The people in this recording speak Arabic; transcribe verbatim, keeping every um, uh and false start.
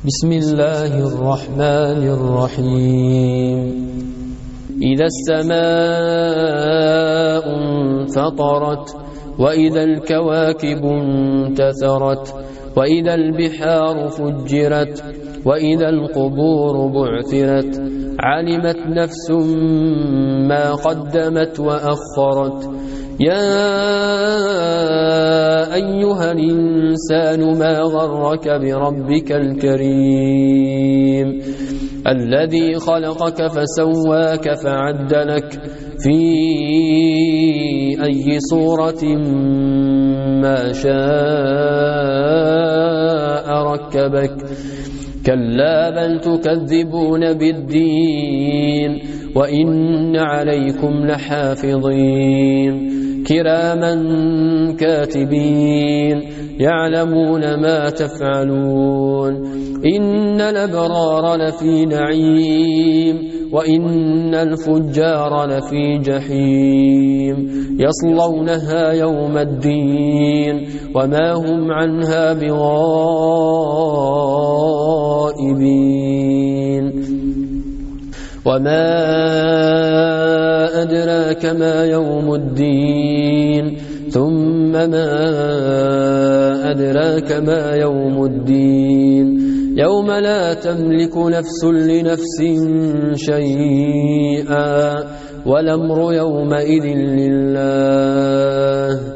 بسم الله الرحمن الرحيم إذا السماء انفطرت وإذا الكواكب انتثرت وإذا البحار فجرت وإذا القبور بعثرت علمت نفس ما قدمت وأخرت يا أيها الإنسان ما غرك بربك الكريم الذي خلقك فسواك فعدلك في أي صورة ما شاء ركبك كلا بل تكذبون بالدين وإن عليكم لحافظين كراما كاتبين يعلمون ما تفعلون إن الأبرار لفي نعيم وإن الفجار لفي جحيم يصلونها يوم الدين وما هم عنها بغائبين وما أدراك ما يوم الدين ثم ما أدراك ما يوم الدين يوم لا تملك نفس لنفس شيئا والأمر يومئذ لله